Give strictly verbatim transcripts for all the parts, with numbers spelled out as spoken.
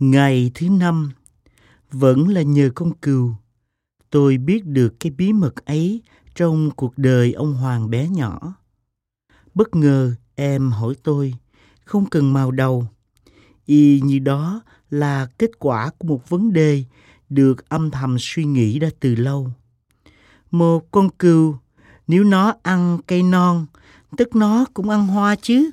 Ngày thứ năm, vẫn là nhờ con cừu, tôi biết được cái bí mật ấy trong cuộc đời ông Hoàng bé nhỏ. Bất ngờ em hỏi tôi, không cần màu đầu, y như đó là kết quả của một vấn đề được âm thầm suy nghĩ đã từ lâu. Một con cừu, nếu nó ăn cây non, tức nó cũng ăn hoa chứ.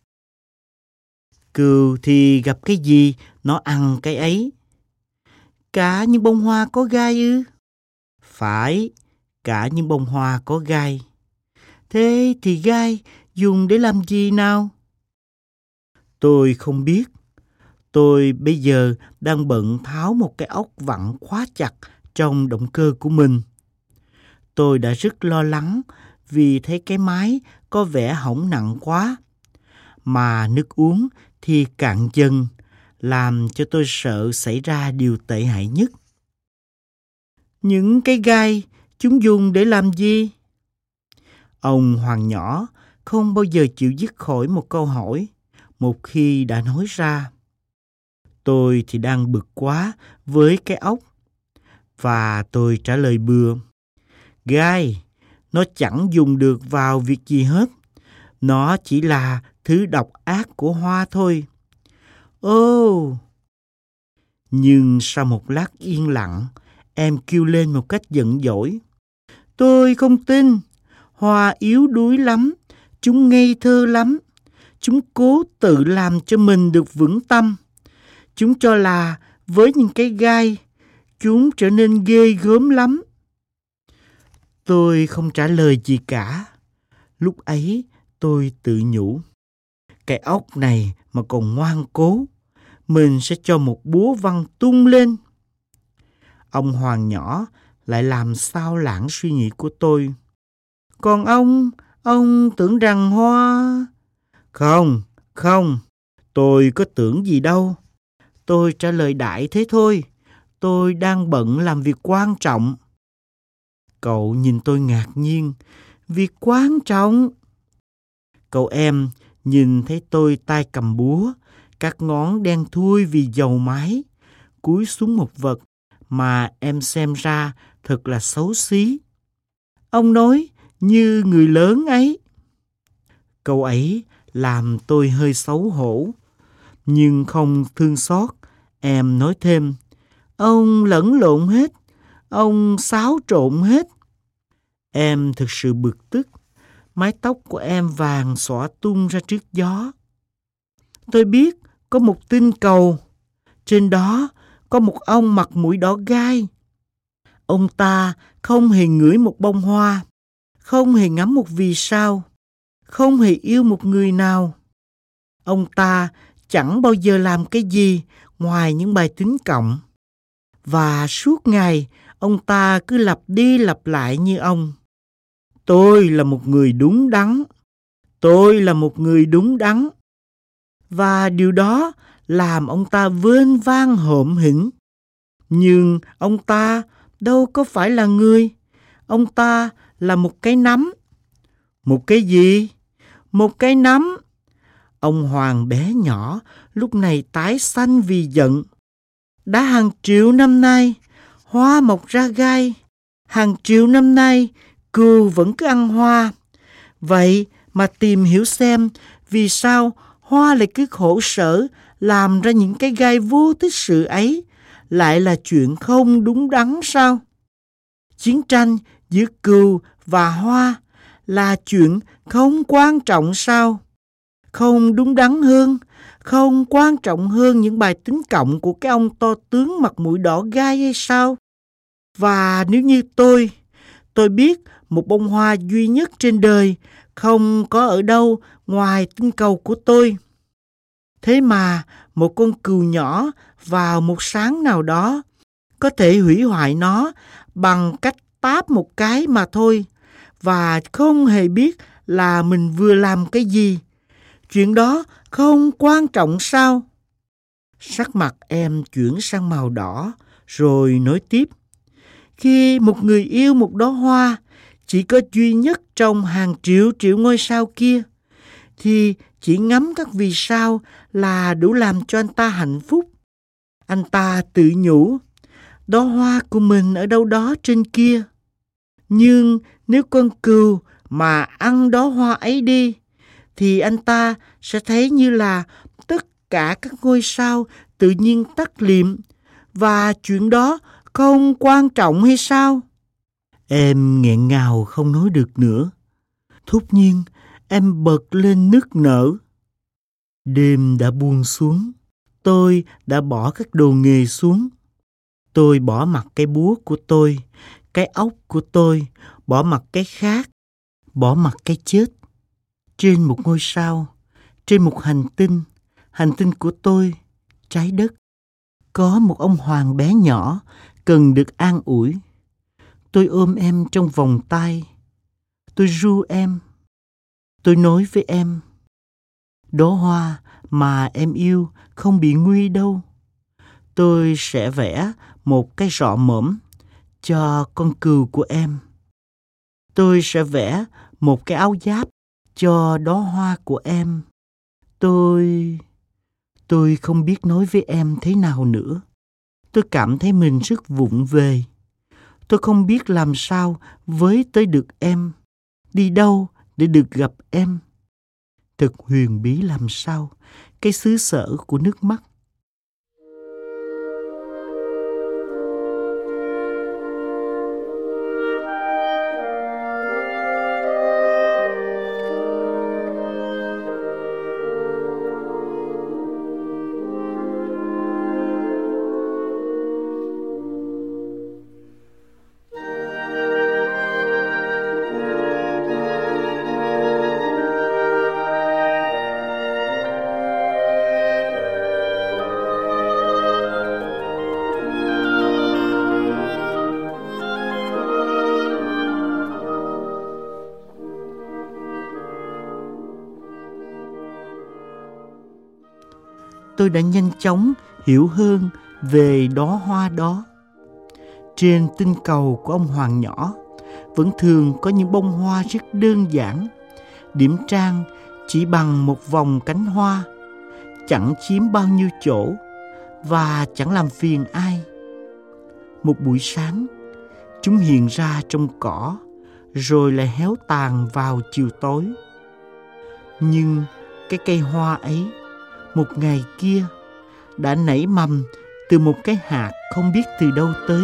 Cừu thì gặp cái gì, nó ăn cái ấy. Cả những bông hoa có gai ư? Phải, cả những bông hoa có gai. Thế thì gai dùng để làm gì nào? Tôi không biết. Tôi bây giờ đang bận tháo một cái ốc vặn khóa chặt trong động cơ của mình. Tôi đã rất lo lắng vì thấy cái máy có vẻ hỏng nặng quá. Mà nước uống thì cạn dần, làm cho tôi sợ xảy ra điều tệ hại nhất. Những cái gai, chúng dùng để làm gì? Ông Hoàng nhỏ không bao giờ chịu dứt khỏi một câu hỏi, một khi đã nói ra. Tôi thì đang bực quá với cái ốc, và tôi trả lời bừa. Gai, nó chẳng dùng được vào việc gì hết. Nó chỉ là thứ độc ác của hoa thôi. Ồ! Nhưng sau một lát yên lặng, em kêu lên một cách giận dỗi. Tôi không tin. Hoa yếu đuối lắm. Chúng ngây thơ lắm. Chúng cố tự làm cho mình được vững tâm. Chúng cho là với những cái gai, chúng trở nên ghê gớm lắm. Tôi không trả lời gì cả. Lúc ấy tôi tự nhủ. Cái ốc này mà còn ngoan cố, mình sẽ cho một búa văng tung lên. Ông Hoàng nhỏ lại làm xao lãng suy nghĩ của tôi. Còn ông, ông tưởng rằng hoa... Không, không, tôi có tưởng gì đâu. Tôi trả lời đại thế thôi. Tôi đang bận làm việc quan trọng. Cậu nhìn tôi ngạc nhiên. Việc quan trọng? Cậu em nhìn thấy tôi tay cầm búa, các ngón đen thui vì dầu máy, cúi xuống một vật mà em xem ra thật là xấu xí. Ông nói như người lớn ấy. Câu ấy làm tôi hơi xấu hổ, nhưng không thương xót. Em nói thêm, ông lẫn lộn hết, ông xáo trộn hết. Em thực sự bực tức, mái tóc của em vàng xõa tung ra trước gió. Tôi biết có một tinh cầu, trên đó có một ông mặt mũi đỏ gai. Ông ta không hề ngửi một bông hoa, không hề ngắm một vì sao, không hề yêu một người nào. Ông ta chẳng bao giờ làm cái gì ngoài những bài tính cộng. Và suốt ngày, ông ta cứ lặp đi lặp lại như ông. Tôi là một người đúng đắn. Tôi là một người đúng đắn. Và điều đó làm ông ta vênh vang hổm hỉnh. Nhưng ông ta đâu có phải là người. Ông ta là một cái nắm. Một cái gì? Một cái nắm. Ông Hoàng bé nhỏ lúc này tái xanh vì giận. Đã hàng triệu năm nay, hoa mọc ra gai. Hàng triệu năm nay, cừu vẫn cứ ăn hoa. Vậy mà tìm hiểu xem vì sao hoa lại cứ khổ sở làm ra những cái gai vô tích sự ấy, lại là chuyện không đúng đắn sao? Chiến tranh giữa cừu và hoa là chuyện không quan trọng sao? Không đúng đắn hơn, không quan trọng hơn những bài tính cộng của cái ông to tướng mặt mũi đỏ gai hay sao? Và nếu như tôi, tôi biết một bông hoa duy nhất trên đời không có ở đâu ngoài tinh cầu của tôi. Thế mà một con cừu nhỏ vào một sáng nào đó có thể hủy hoại nó bằng cách táp một cái mà thôi, và không hề biết là mình vừa làm cái gì. Chuyện đó không quan trọng sao? Sắc mặt em chuyển sang màu đỏ, rồi nói tiếp. Khi một người yêu một đóa hoa chỉ có duy nhất trong hàng triệu triệu ngôi sao kia, thì chỉ ngắm các vì sao là đủ làm cho anh ta hạnh phúc. Anh ta tự nhủ, đóa hoa của mình ở đâu đó trên kia. Nhưng nếu con cừu mà ăn đóa hoa ấy đi, thì anh ta sẽ thấy như là tất cả các ngôi sao tự nhiên tắt liệm, và chuyện đó không quan trọng hay sao? Em nghẹn ngào không nói được nữa. Thốt nhiên, em bật lên nức nở. Đêm đã buông xuống. Tôi đã bỏ các đồ nghề xuống. Tôi bỏ mặc cái búa của tôi, cái ốc của tôi, bỏ mặc cái khác, bỏ mặc cái chết. Trên một ngôi sao, trên một hành tinh, hành tinh của tôi, trái đất, có một ông hoàng bé nhỏ cần được an ủi. Tôi ôm em trong vòng tay. Tôi ru em. Tôi nói với em, đóa hoa mà em yêu không bị nguy đâu. Tôi sẽ vẽ một cái rọ mõm cho con cừu của em. Tôi sẽ vẽ một cái áo giáp cho đóa hoa của em. Tôi... Tôi không biết nói với em thế nào nữa. Tôi cảm thấy mình rất vụng về. Tôi không biết làm sao với tới được em, đi đâu để được gặp em. Thật huyền bí làm sao, cái xứ sở của nước mắt. Tôi đã nhanh chóng hiểu hơn về đóa hoa đó. Trên tinh cầu của ông hoàng nhỏ vẫn thường có những bông hoa rất đơn giản, điểm trang chỉ bằng một vòng cánh hoa, chẳng chiếm bao nhiêu chỗ và chẳng làm phiền ai. Một buổi sáng, chúng hiện ra trong cỏ rồi lại héo tàn vào chiều tối. Nhưng cái cây hoa ấy một ngày kia đã nảy mầm từ một cái hạt không biết từ đâu tới.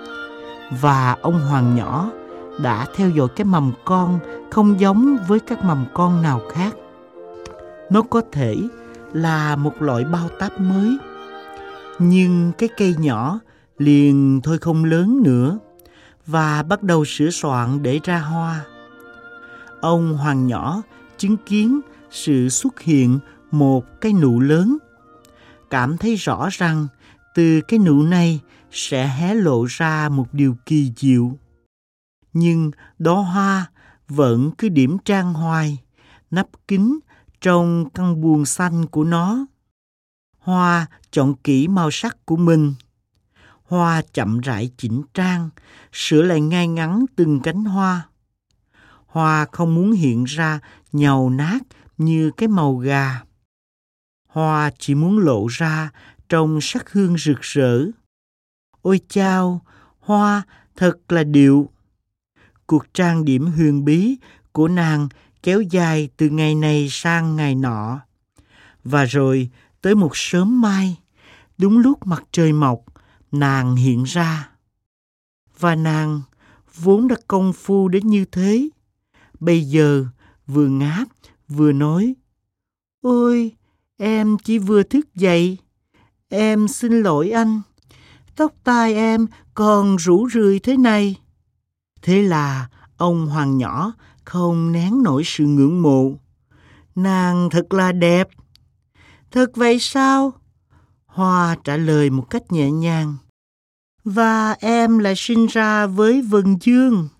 Và ông hoàng nhỏ đã theo dõi cái mầm con không giống với các mầm con nào khác. Nó có thể là một loại bao táp mới. Nhưng cái cây nhỏ liền thôi không lớn nữa và bắt đầu sửa soạn để ra hoa. Ông hoàng nhỏ chứng kiến sự xuất hiện một cái nụ lớn, cảm thấy rõ rằng từ cái nụ này sẽ hé lộ ra một điều kỳ diệu. Nhưng đóa hoa vẫn cứ điểm trang hoài, nắp kín trong căn buồng xanh của nó. Hoa chọn kỹ màu sắc của mình. Hoa chậm rãi chỉnh trang, sửa lại ngay ngắn từng cánh hoa. Hoa không muốn hiện ra nhàu nát như cái màu gà. Hoa chỉ muốn lộ ra trong sắc hương rực rỡ. Ôi chao, hoa thật là điệu. Cuộc trang điểm huyền bí của nàng kéo dài từ ngày này sang ngày nọ. Và rồi tới một sớm mai, đúng lúc mặt trời mọc, nàng hiện ra. Và nàng vốn đã công phu đến như thế, bây giờ vừa ngáp vừa nói, ôi, em chỉ vừa thức dậy. Em xin lỗi anh. Tóc tai em còn rủ rượi thế này. Thế là ông hoàng nhỏ không nén nổi sự ngưỡng mộ. Nàng thật là đẹp. Thật vậy sao? Hoa trả lời một cách nhẹ nhàng. Và em lại sinh ra với vầng dương.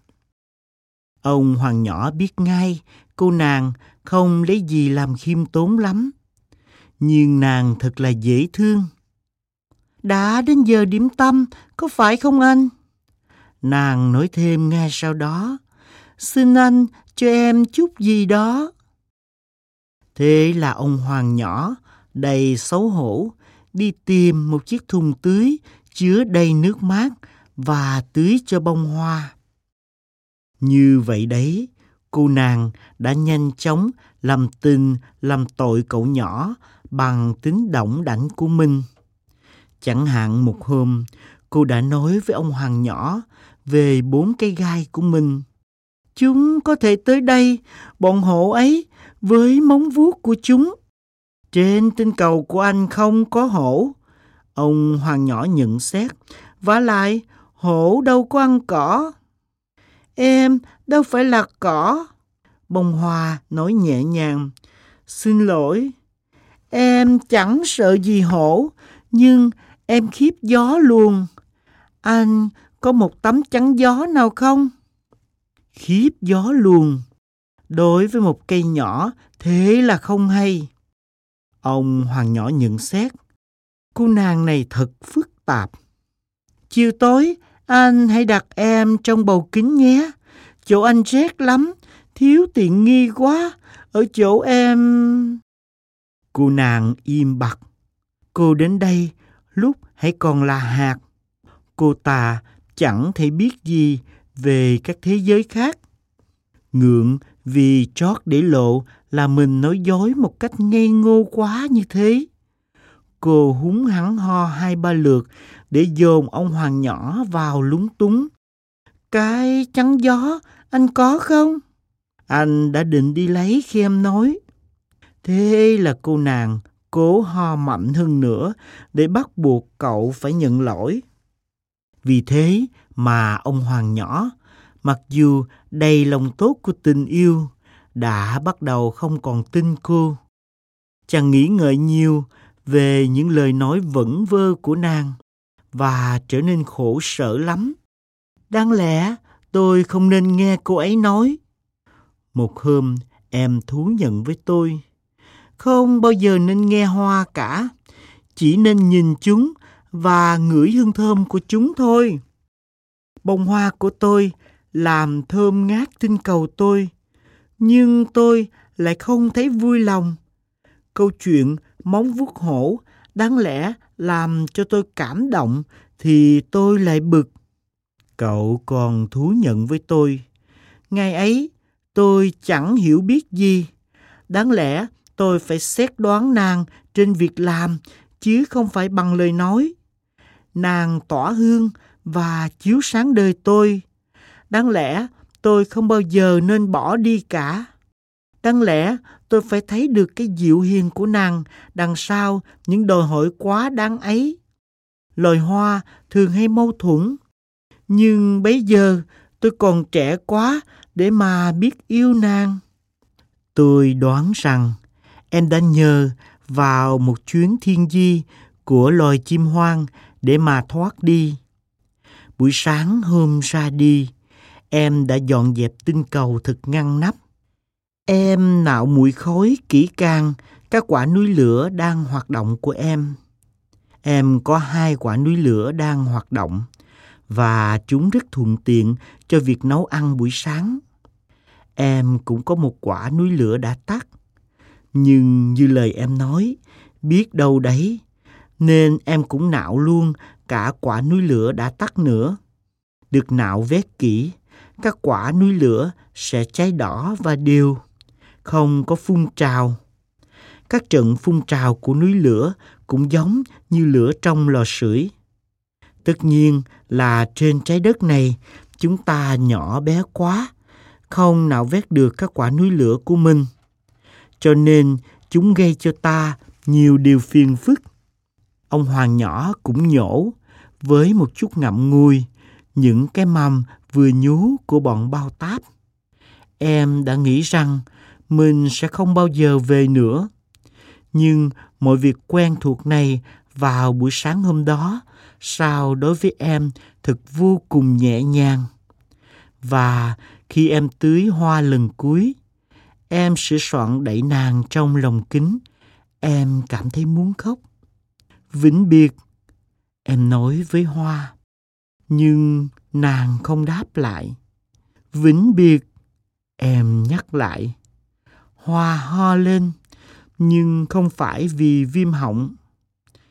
Ông hoàng nhỏ biết ngay cô nàng không lấy gì làm khiêm tốn lắm. Nhưng nàng thật là dễ thương. Đã đến giờ điểm tâm, có phải không anh? Nàng nói thêm ngay sau đó. Xin anh cho em chút gì đó. Thế là ông hoàng nhỏ đầy xấu hổ đi tìm một chiếc thùng tưới chứa đầy nước mát và tưới cho bông hoa. Như vậy đấy, cô nàng đã nhanh chóng làm tình làm tội cậu nhỏ bằng tính đỏng đảnh của mình. Chẳng hạn một hôm, cô đã nói với ông hoàng nhỏ về bốn cây gai của mình. Chúng có thể tới đây, bọn hổ ấy, với móng vuốt của chúng. Trên tinh cầu của anh không có hổ. Ông hoàng nhỏ nhận xét, vả lại, hổ đâu có ăn cỏ. Em đâu phải là cỏ. Bông hoa nói nhẹ nhàng, xin lỗi, em chẳng sợ gì hổ, nhưng em khiếp gió luôn. Anh có một tấm chắn gió nào không? Khiếp gió luôn. Đối với một cây nhỏ, thế là không hay. Ông hoàng nhỏ nhận xét, cô nàng này thật phức tạp. Chiều tối, anh hãy đặt em trong bầu kính nhé. Chỗ anh rét lắm, thiếu tiện nghi quá. Ở chỗ em... Cô nàng im bặt. Cô đến đây lúc hãy còn là hạt. Cô ta chẳng thể biết gì về các thế giới khác. Ngượng vì trót để lộ là mình nói dối một cách ngây ngô quá như thế. Cô húng hắng ho hai ba lượt để dồn ông hoàng nhỏ vào lúng túng. Cái chắn gió anh có không? Anh đã định đi lấy khi em nói. Thế là cô nàng cố ho mạnh hơn nữa để bắt buộc cậu phải nhận lỗi. Vì thế mà ông hoàng nhỏ, mặc dù đầy lòng tốt của tình yêu, đã bắt đầu không còn tin cô. Chàng nghĩ ngợi nhiều về những lời nói vẩn vơ của nàng và trở nên khổ sở lắm. Đáng lẽ tôi không nên nghe cô ấy nói. Một hôm em thú nhận với tôi, không bao giờ nên nghe hoa cả, chỉ nên nhìn chúng và ngửi hương thơm của chúng thôi. Bông hoa của tôi làm thơm ngát tinh cầu tôi, nhưng tôi lại không thấy vui lòng. Câu chuyện móng vuốt hổ đáng lẽ làm cho tôi cảm động thì tôi lại bực. Cậu còn thú nhận với tôi, ngày ấy tôi chẳng hiểu biết gì. Đáng lẽ tôi phải xét đoán nàng trên việc làm chứ không phải bằng lời nói. Nàng tỏa hương và chiếu sáng đời tôi. Đáng lẽ tôi không bao giờ nên bỏ đi cả. Đáng lẽ tôi phải thấy được cái dịu hiền của nàng đằng sau những đòi hỏi quá đáng ấy. Loài hoa thường hay mâu thuẫn, nhưng bấy giờ tôi còn trẻ quá để mà biết yêu nàng. Tôi đoán rằng em đã nhờ vào một chuyến thiên di của loài chim hoang để mà thoát đi. Buổi sáng hôm ra đi, em đã dọn dẹp tinh cầu thật ngăn nắp. Em nạo mùi khói kỹ càng các quả núi lửa đang hoạt động của em. Em có hai quả núi lửa đang hoạt động và chúng rất thuận tiện cho việc nấu ăn buổi sáng. Em cũng có một quả núi lửa đã tắt. Nhưng như lời em nói, biết đâu đấy, nên em cũng nạo luôn cả quả núi lửa đã tắt nữa. Được nạo vét kỹ, các quả núi lửa sẽ cháy đỏ và đều, không có phun trào. Các trận phun trào của núi lửa cũng giống như lửa trong lò sưởi. Tất nhiên là trên trái đất này, chúng ta nhỏ bé quá, không nạo vét được các quả núi lửa của mình. Cho nên chúng gây cho ta nhiều điều phiền phức. Ông hoàng nhỏ cũng nhổ với một chút ngậm ngùi những cái mầm vừa nhú của bọn bao táp. Em đã nghĩ rằng mình sẽ không bao giờ về nữa. Nhưng mọi việc quen thuộc này vào buổi sáng hôm đó sao đối với em thật vô cùng nhẹ nhàng. Và khi em tưới hoa lần cuối, em sửa soạn đẩy nàng trong lồng kính, em cảm thấy muốn khóc. Vĩnh biệt, em nói với hoa, nhưng nàng không đáp lại. Vĩnh biệt, em nhắc lại. Hoa ho lên, nhưng không phải vì viêm họng.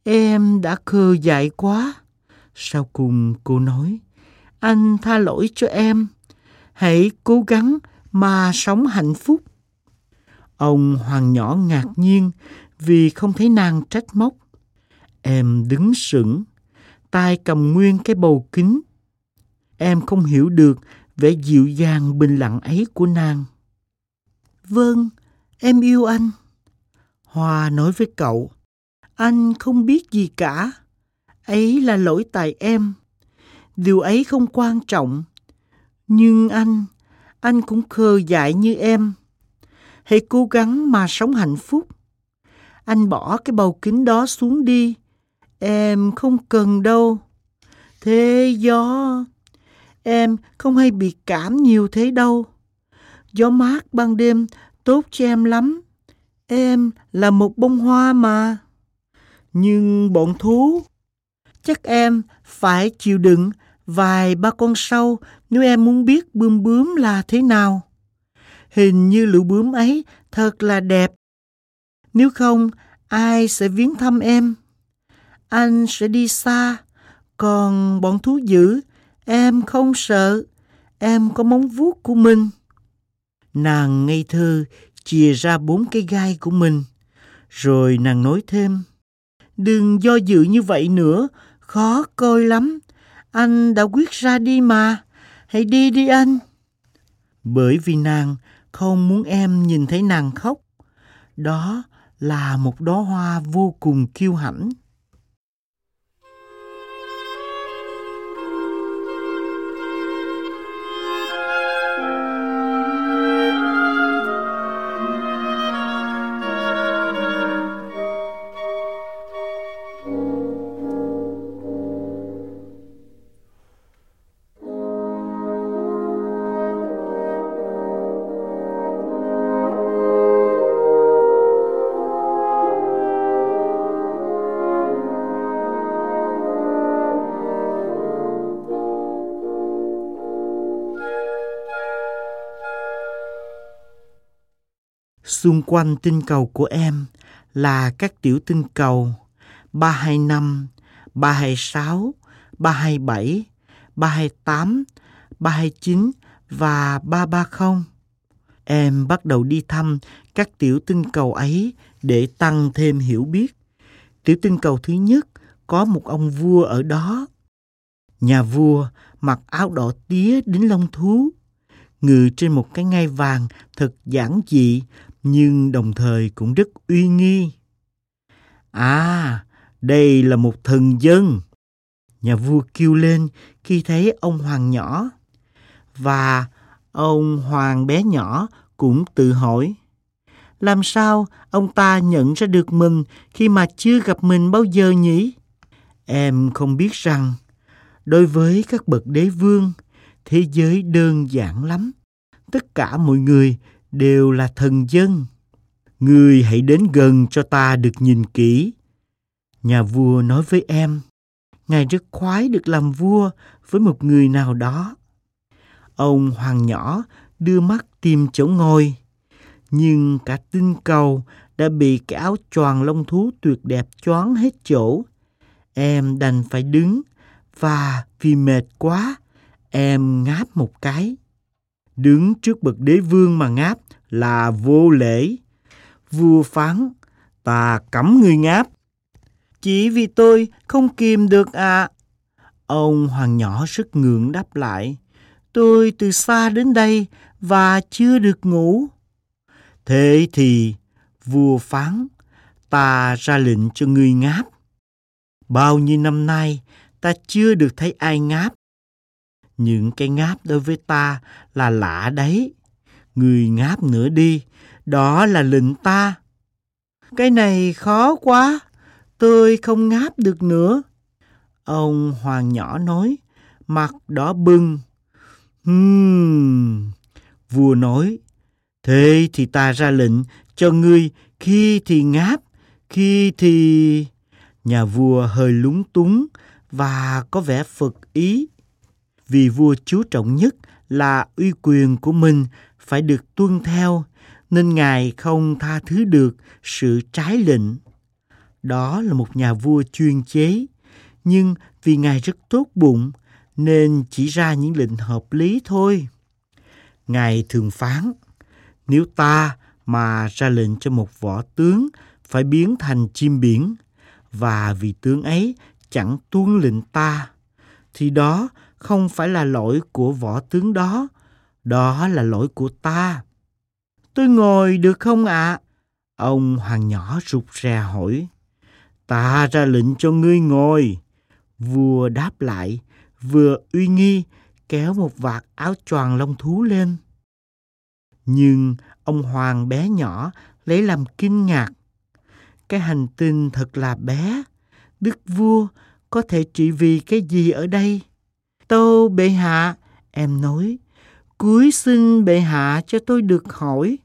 Em đã khờ dại quá. Sau cùng cô nói, anh tha lỗi cho em. Hãy cố gắng mà sống hạnh phúc. Ông Hoàng nhỏ ngạc nhiên vì không thấy nàng trách móc. Em đứng sững, tay cầm nguyên cái bầu kính. Em không hiểu được vẻ dịu dàng bình lặng ấy của nàng. Vâng, em yêu anh. Hoa nói với cậu, anh không biết gì cả. Ấy là lỗi tại em. Điều ấy không quan trọng. Nhưng anh, anh cũng khờ dại như em. Hãy cố gắng mà sống hạnh phúc. Anh bỏ cái bầu kính đó xuống đi. Em không cần đâu. Thế gió... Em không hay bị cảm nhiều thế đâu. Gió mát ban đêm tốt cho em lắm. Em là một bông hoa mà. Nhưng bọn thú... Chắc em phải chịu đựng vài ba con sâu nếu em muốn biết bướm bướm là thế nào. Hình như lũ bướm ấy thật là đẹp. Nếu không, ai sẽ viếng thăm em? Anh sẽ đi xa. Còn bọn thú dữ, em không sợ. Em có móng vuốt của mình. Nàng ngây thơ chìa ra bốn cái gai của mình. Rồi nàng nói thêm, đừng do dự như vậy nữa, khó coi lắm. Anh đã quyết ra đi mà. Hãy đi đi anh. Bởi vì nàng không muốn em nhìn thấy nàng khóc. Đó là một đóa hoa vô cùng kiêu hãnh. Xung quanh tinh cầu của em là các tiểu tinh cầu ba hai năm, ba hai sáu, ba hai bảy, ba hai tám, ba hai chín và ba ba không. Em bắt đầu đi thăm các tiểu tinh cầu ấy để tăng thêm hiểu biết. Tiểu tinh cầu thứ nhất có một ông vua ở đó. Nhà vua mặc áo đỏ tía đính lông thú, ngự trên một cái ngai vàng thật giản dị nhưng đồng thời cũng rất uy nghi. À, đây là một thần dân. Nhà vua kêu lên khi thấy ông hoàng nhỏ. Và ông hoàng bé nhỏ cũng tự hỏi, làm sao ông ta nhận ra được mình khi mà chưa gặp mình bao giờ nhỉ? Em không biết rằng, đối với các bậc đế vương, thế giới đơn giản lắm. Tất cả mọi người đều là thần dân. Ngươi hãy đến gần cho ta được nhìn kỹ. Nhà vua nói với em, ngài rất khoái được làm vua với một người nào đó. Ông hoàng nhỏ đưa mắt tìm chỗ ngồi, nhưng cả tinh cầu đã bị cái áo choàng lông thú tuyệt đẹp choáng hết chỗ. Em đành phải đứng, và vì mệt quá, em ngáp một cái. Đứng trước bậc đế vương mà ngáp là vô lễ. Vua phán, ta cấm ngươi ngáp. Chỉ vì tôi không kìm được ạ. À. Ông hoàng nhỏ rất ngượng đáp lại, tôi từ xa đến đây và chưa được ngủ. Thế thì, vua phán, ta ra lệnh cho ngươi ngáp. Bao nhiêu năm nay, ta chưa được thấy ai ngáp. Những cái ngáp đối với ta là lạ đấy. Ngươi ngáp nữa đi, đó là lệnh ta. Cái này khó quá, tôi không ngáp được nữa. Ông hoàng nhỏ nói, mặt đỏ bừng. Hmm, vua nói, thế thì ta ra lệnh cho ngươi khi thì ngáp, khi thì... Nhà vua hơi lúng túng và có vẻ phật ý. Vì vua chú trọng nhất là uy quyền của mình phải được tuân theo, nên ngài không tha thứ được sự trái lệnh. Đó là một nhà vua chuyên chế, nhưng vì ngài rất tốt bụng nên chỉ ra những lệnh hợp lý thôi. Ngài thường phán, nếu ta mà ra lệnh cho một võ tướng phải biến thành chim biển, và vị tướng ấy chẳng tuân lệnh ta, thì đó không phải là lỗi của võ tướng đó, đó là lỗi của ta. Tôi ngồi được không ạ? À? Ông hoàng nhỏ rụt rè hỏi. Ta ra lệnh cho ngươi ngồi. Vua đáp lại, vừa uy nghi kéo một vạt áo choàng lông thú lên. Nhưng ông hoàng bé nhỏ lấy làm kinh ngạc. Cái hành tinh thật là bé. Đức vua có thể trị vì cái gì ở đây? Tâu bệ hạ, em nói, cúi xin bệ hạ cho tôi được hỏi.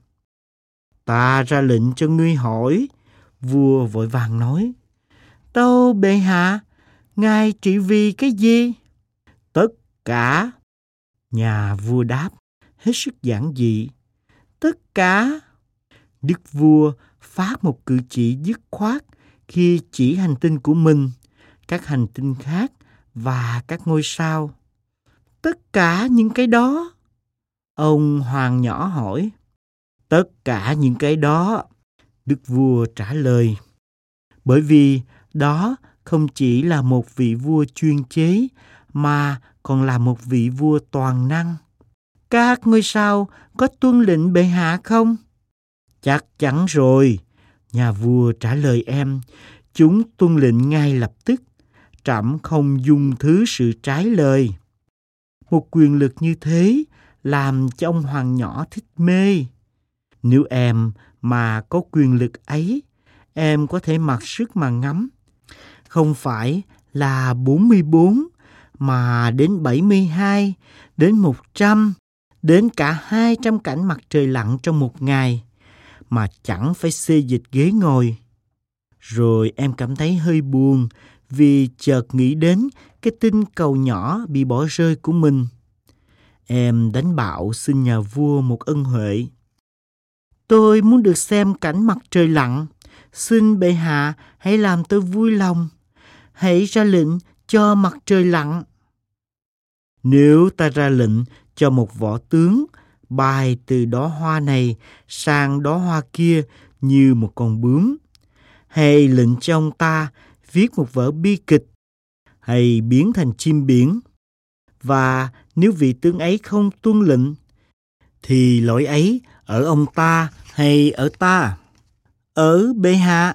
Ta ra lệnh cho ngươi hỏi. Vua vội vàng nói. Tâu bệ hạ, ngài trị vì cái gì? Tất cả. Nhà vua đáp, hết sức giản dị. Tất cả. Đức vua phát một cử chỉ dứt khoát khi chỉ hành tinh của mình, các hành tinh khác và các ngôi sao. Tất cả những cái đó? Ông hoàng nhỏ hỏi. Tất cả những cái đó, Đức vua trả lời. Bởi vì đó không chỉ là một vị vua chuyên chế, mà còn là một vị vua toàn năng. Các ngôi sao có tuân lệnh bệ hạ không? Chắc chắn rồi, nhà vua trả lời em. Chúng tuân lệnh ngay lập tức. Trẫm không dung thứ sự trái lời. Một quyền lực như thế làm cho ông hoàng nhỏ thích mê. Nếu em mà có quyền lực ấy, em có thể mặc sức mà ngắm. Không phải là bốn mươi bốn, mà đến bảy mươi hai, đến một trăm, đến cả hai trăm cảnh mặt trời lặn trong một ngày, mà chẳng phải xê dịch ghế ngồi. Rồi em cảm thấy hơi buồn vì chợt nghĩ đến cái tinh cầu nhỏ bị bỏ rơi của mình. Em đánh bạo xin nhà vua một ân huệ. Tôi muốn được xem cảnh mặt trời lặn. Xin bệ hạ hãy làm tôi vui lòng. Hãy ra lệnh cho mặt trời lặn. Nếu ta ra lệnh cho một võ tướng bay từ đóa hoa này sang đóa hoa kia như một con bướm, hay lệnh cho ông ta viết một vở bi kịch, hay biến thành chim biển, và nếu vị tướng ấy không tuân lệnh, thì lỗi ấy ở ông ta hay ở ta? Ở bệ hạ.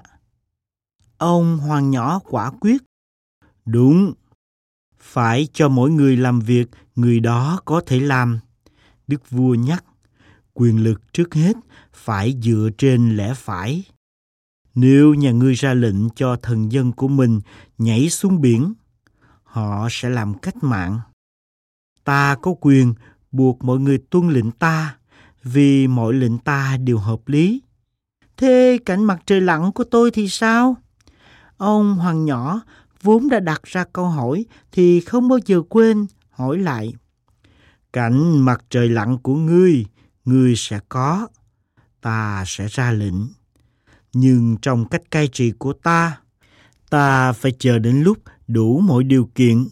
Ông hoàng nhỏ quả quyết. Đúng, phải cho mỗi người làm việc người đó có thể làm. Đức vua nhắc, quyền lực trước hết phải dựa trên lẽ phải. Nếu nhà ngươi ra lệnh cho thần dân của mình nhảy xuống biển, họ sẽ làm cách mạng. Ta có quyền buộc mọi người tuân lệnh ta, vì mọi lệnh ta đều hợp lý. Thế cảnh mặt trời lặn của tôi thì sao? Ông hoàng nhỏ vốn đã đặt ra câu hỏi thì không bao giờ quên hỏi lại. Cảnh mặt trời lặn của ngươi, ngươi sẽ có. Ta sẽ ra lệnh. Nhưng trong cách cai trị của ta, ta phải chờ đến lúc đủ mọi điều kiện.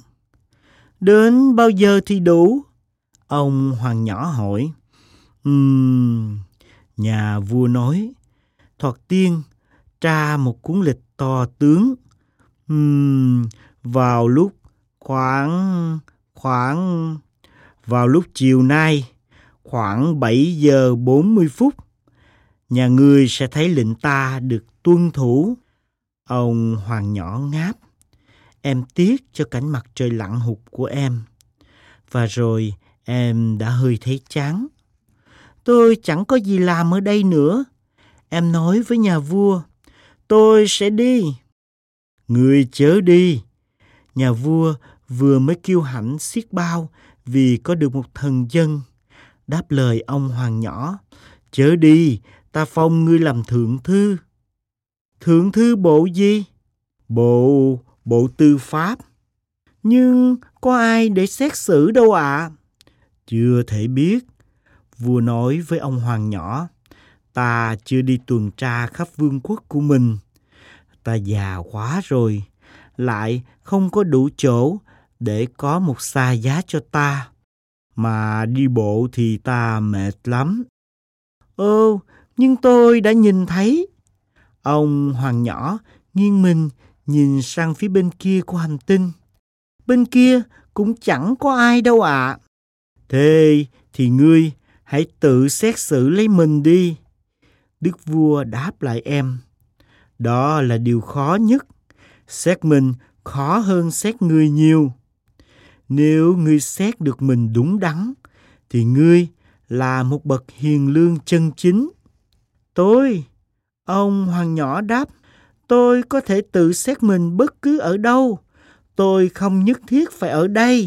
Đến bao giờ thì đủ? Ông hoàng nhỏ hỏi. Ừm, nhà vua nói. Thoạt tiên, tra một cuốn lịch to tướng. Ừm, vào lúc khoảng, khoảng, vào lúc chiều nay, khoảng bảy giờ bốn mươi phút, nhà ngươi sẽ thấy lệnh ta được tuân thủ. Ông hoàng nhỏ ngáp. Em tiếc cho cảnh mặt trời lặn hụt của em. Và rồi em đã hơi thấy chán. Tôi chẳng có gì làm ở đây nữa. Em nói với nhà vua, tôi sẽ đi. Ngươi chớ đi. Nhà vua vừa mới kiêu hãnh xiết bao vì có được một thần dân. Đáp lời ông hoàng nhỏ, chớ đi, ta phong ngươi làm thượng thư. Thượng thư bộ gì? Bộ, bộ tư pháp. Nhưng có ai để xét xử đâu ạ? À? Chưa thể biết. Vua nói với ông hoàng nhỏ, ta chưa đi tuần tra khắp vương quốc của mình. ta già quá rồi, lại không có đủ chỗ để có một xa giá cho ta, mà đi bộ thì ta mệt lắm. Ồ, nhưng tôi đã nhìn thấy. Ông hoàng nhỏ nghiêng mình nhìn sang phía bên kia của hành tinh. Bên kia cũng chẳng có ai đâu ạ. À. Thế thì ngươi hãy tự xét xử lấy mình đi. Đức vua đáp lại em. Đó là điều khó nhất. Xét mình khó hơn xét ngươi nhiều. Nếu ngươi xét được mình đúng đắn, thì ngươi là một bậc hiền lương chân chính. Tôi, ông hoàng nhỏ đáp, tôi có thể tự xét mình bất cứ ở đâu. Tôi không nhất thiết phải ở đây.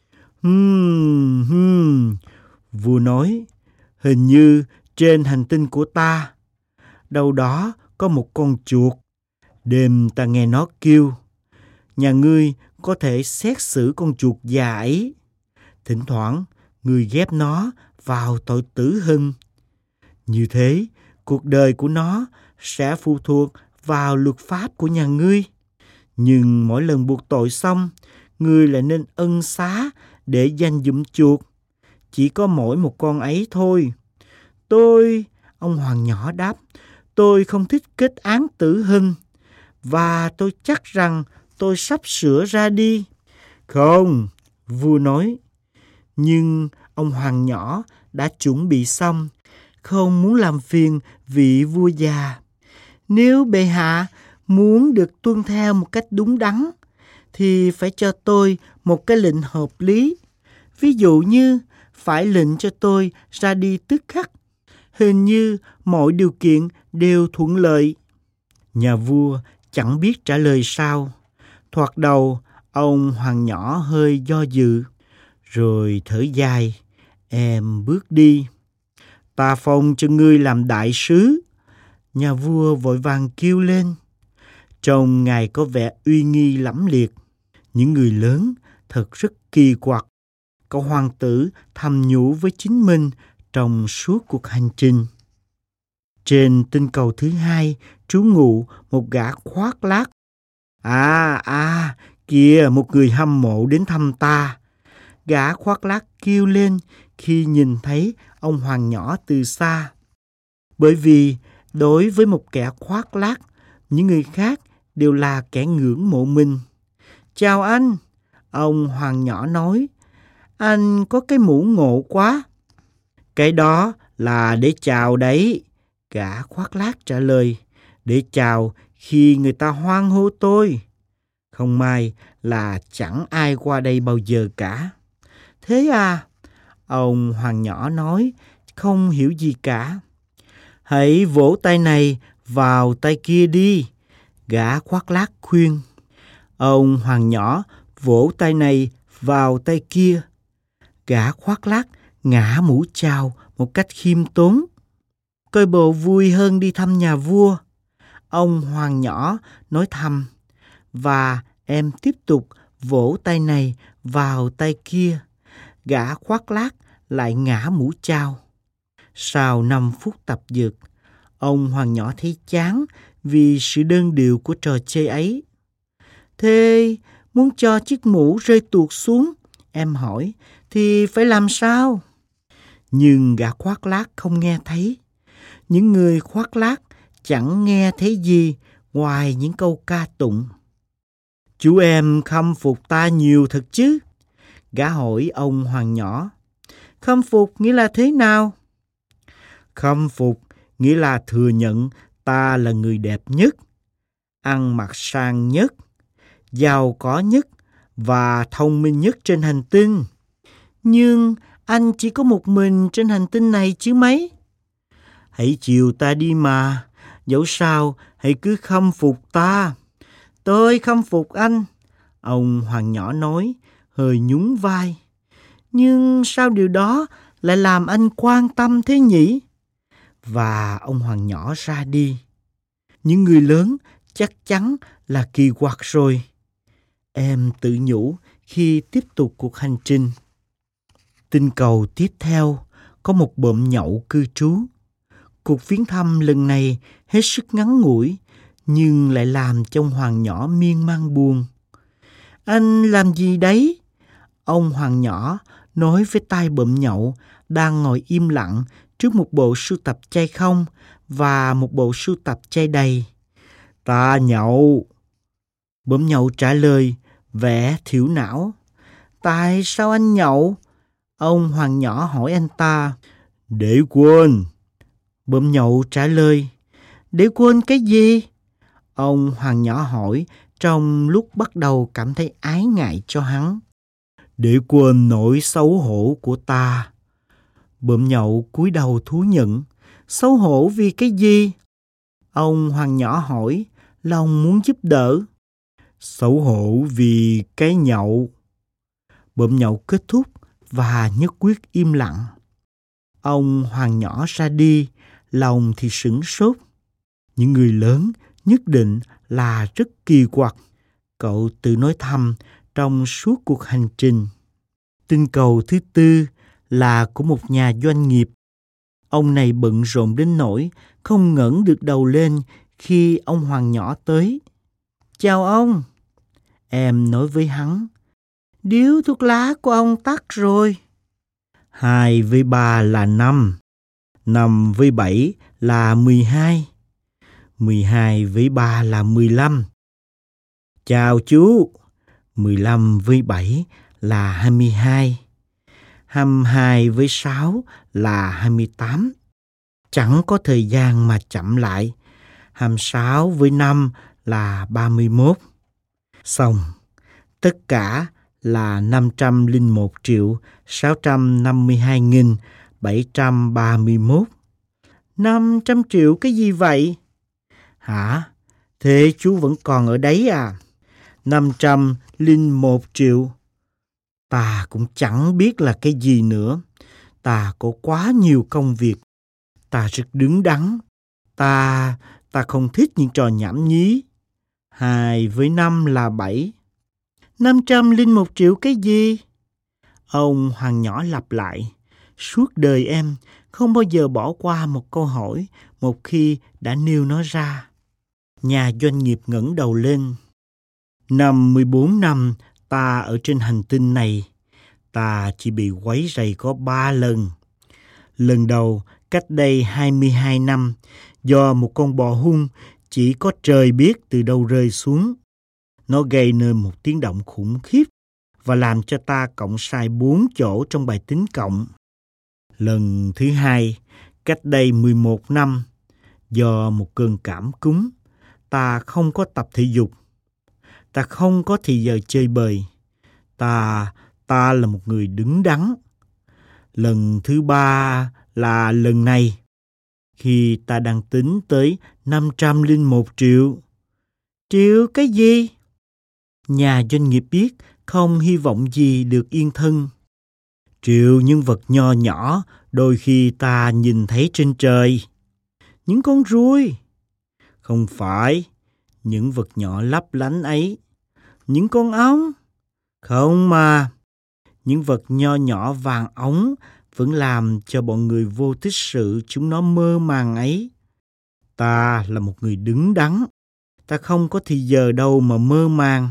Hmm, hmm, vua nói, hình như trên hành tinh của ta, đâu đó có một con chuột. Đêm ta nghe nó kêu. Nhà ngươi có thể xét xử con chuột già ấy. Thỉnh thoảng, ngươi ghép nó vào tội tử hình. Như thế, cuộc đời của nó sẽ phụ thuộc vào luật pháp của nhà ngươi. Nhưng mỗi lần buộc tội xong, ngươi lại nên ân xá để dành dụm chuột. Chỉ có mỗi một con ấy thôi. Tôi, ông hoàng nhỏ đáp, tôi không thích kết án tử hình. Và tôi chắc rằng tôi sắp sửa ra đi. Không, vua nói. Nhưng ông hoàng nhỏ đã chuẩn bị xong, không muốn làm phiền vị vua già. Nếu bệ hạ muốn được tuân theo một cách đúng đắn, thì phải cho tôi một cái lệnh hợp lý. Ví dụ như phải lệnh cho tôi ra đi tức khắc. Hình như mọi điều kiện đều thuận lợi. Nhà vua chẳng biết trả lời sao. Thoạt đầu, ông hoàng nhỏ hơi do dự, rồi thở dài. Em bước đi. Ta phong cho ngươi làm đại sứ. Nhà vua vội vàng kêu lên. Trông ngài có vẻ uy nghi lẫm liệt. Những người lớn thật rất kỳ quặc. Cậu hoàng tử thầm nhủ với chính mình trong suốt cuộc hành trình. Trên tinh cầu thứ hai trú ngụ một gã khoác lác. À, à, kìa một người hâm mộ đến thăm ta. Gã khoác lác kêu lên khi nhìn thấy ông hoàng nhỏ từ xa. Bởi vì đối với một kẻ khoác lác, những người khác đều là kẻ ngưỡng mộ mình. Chào anh, ông hoàng nhỏ nói. Anh có cái mũ ngộ quá. Cái đó là để chào đấy. Gã khoác lác trả lời. Để chào khi người ta hoan hô tôi. Không may là chẳng ai qua đây bao giờ cả. Thế à? Ông hoàng nhỏ nói, không hiểu gì cả. Hãy vỗ tay này vào tay kia đi. Gã khoác lác khuyên. Ông hoàng nhỏ vỗ tay này vào tay kia. Gã khoác lác ngã mũ chào một cách khiêm tốn. Coi bộ vui hơn đi thăm nhà vua. Ông hoàng nhỏ nói thầm. Và em tiếp tục vỗ tay này vào tay kia. Gã khoác lác lại ngã mũ chào. Sau năm phút tập dượt, ông hoàng nhỏ thấy chán vì sự đơn điệu của trò chơi ấy. Thế muốn cho chiếc mũ rơi tuột xuống, em hỏi, thì phải làm sao? Nhưng gã khoác lác không nghe thấy. Những người khoác lác chẳng nghe thấy gì ngoài những câu ca tụng. Chú em khâm phục ta nhiều thật chứ? Gã hỏi ông hoàng nhỏ. Khâm phục nghĩa là thế nào? Khâm phục nghĩa là thừa nhận ta là người đẹp nhất, ăn mặc sang nhất, giàu có nhất và thông minh nhất trên hành tinh. Nhưng anh chỉ có một mình trên hành tinh này chứ mấy. Hãy chiều ta đi mà, dẫu sao hãy cứ khâm phục ta. Tôi khâm phục anh, ông hoàng nhỏ nói, hơi nhún vai. Nhưng sao điều đó lại làm anh quan tâm thế nhỉ? Và ông hoàng nhỏ ra đi. Những người lớn chắc chắn là kỳ quặc rồi. Em tự nhủ khi tiếp tục cuộc hành trình. Tinh cầu tiếp theo có một bộm nhậu cư trú. Cuộc viếng thăm lần này hết sức ngắn ngủi, nhưng lại làm cho ông hoàng nhỏ miên man buồn. Anh làm gì đấy? Ông hoàng nhỏ nói với tay bợm nhậu đang ngồi im lặng trước một bộ sưu tập chai không và một bộ sưu tập chai đầy. Ta nhậu. Bợm nhậu trả lời, vẻ thiểu não. Tại sao anh nhậu? Ông hoàng nhỏ hỏi anh ta. Để quên. Bợm nhậu trả lời. Để quên cái gì? Ông hoàng nhỏ hỏi trong lúc bắt đầu cảm thấy ái ngại cho hắn. Để quên nỗi xấu hổ của ta. Bợm nhậu cúi đầu thú nhận. Xấu hổ vì cái gì? Ông hoàng nhỏ hỏi, lòng muốn giúp đỡ. Xấu hổ vì cái nhậu. Bợm nhậu kết thúc và nhất quyết im lặng. Ông hoàng nhỏ ra đi, lòng thì sửng sốt. Những người lớn nhất định là rất kỳ quặc, cậu tự nói thầm trong suốt cuộc hành trình. Tinh cầu thứ tư là của một nhà doanh nghiệp. Ông này bận rộn đến nỗi không ngẩng được đầu lên khi ông hoàng nhỏ tới. Chào ông. Em nói với hắn. Điếu thuốc lá của ông tắt rồi. Hai với ba là năm. Năm với bảy là mười hai. Mười hai với ba là mười lăm. Chào chú. Mười lăm với bảy là hai mươi hai. Hai mươi hai với sáu là hai mươi tám. Chẳng có thời gian mà chậm lại. Hai mươi sáu với năm là ba mươi mốt. Xong. Tất cả là năm trăm lẻ một triệu sáu trăm năm mươi hai nghìn bảy trăm ba mươi mốt. năm trăm triệu cái gì vậy? Hả? Thế chú vẫn còn ở đấy à? năm trăm lẻ một triệu. Ta cũng chẳng biết là cái gì nữa. Ta có quá nhiều công việc. Ta rất đứng đắn. Ta, ta không thích những trò nhảm nhí. Hai với năm là bảy. năm trăm lẻ một triệu cái gì? Ông hoàng nhỏ lặp lại. Suốt đời em không bao giờ bỏ qua một câu hỏi một khi đã nêu nó ra. Nhà doanh nghiệp ngẩng đầu lên. Năm mươi bốn năm ta ở trên hành tinh này, ta chỉ bị quấy rầy có ba lần. Lần đầu cách đây hai mươi hai năm, do một con bò hung chỉ có trời biết từ đâu rơi xuống. Nó gây nên một tiếng động khủng khiếp và làm cho ta cộng sai bốn chỗ trong bài tính cộng. Lần thứ hai, cách đây mười một năm, do một cơn cảm cúm, ta không có tập thể dục. Ta không có thì giờ chơi bời. Ta, ta là một người đứng đắn. Lần thứ ba là lần này, khi ta đang tính tới năm trăm lẻ một triệu. Triệu cái gì? Nhà doanh nghiệp biết không hy vọng gì được yên thân. Triệu những vật nho nhỏ đôi khi ta nhìn thấy trên trời. Những con ruồi. Không phải, những vật nhỏ lấp lánh ấy. Những con ong. Không mà, những vật nho nhỏ vàng óng vẫn làm cho bọn người vô tích sự chúng nó mơ màng ấy. Ta là một người đứng đắn. Ta không có thì giờ đâu mà mơ màng.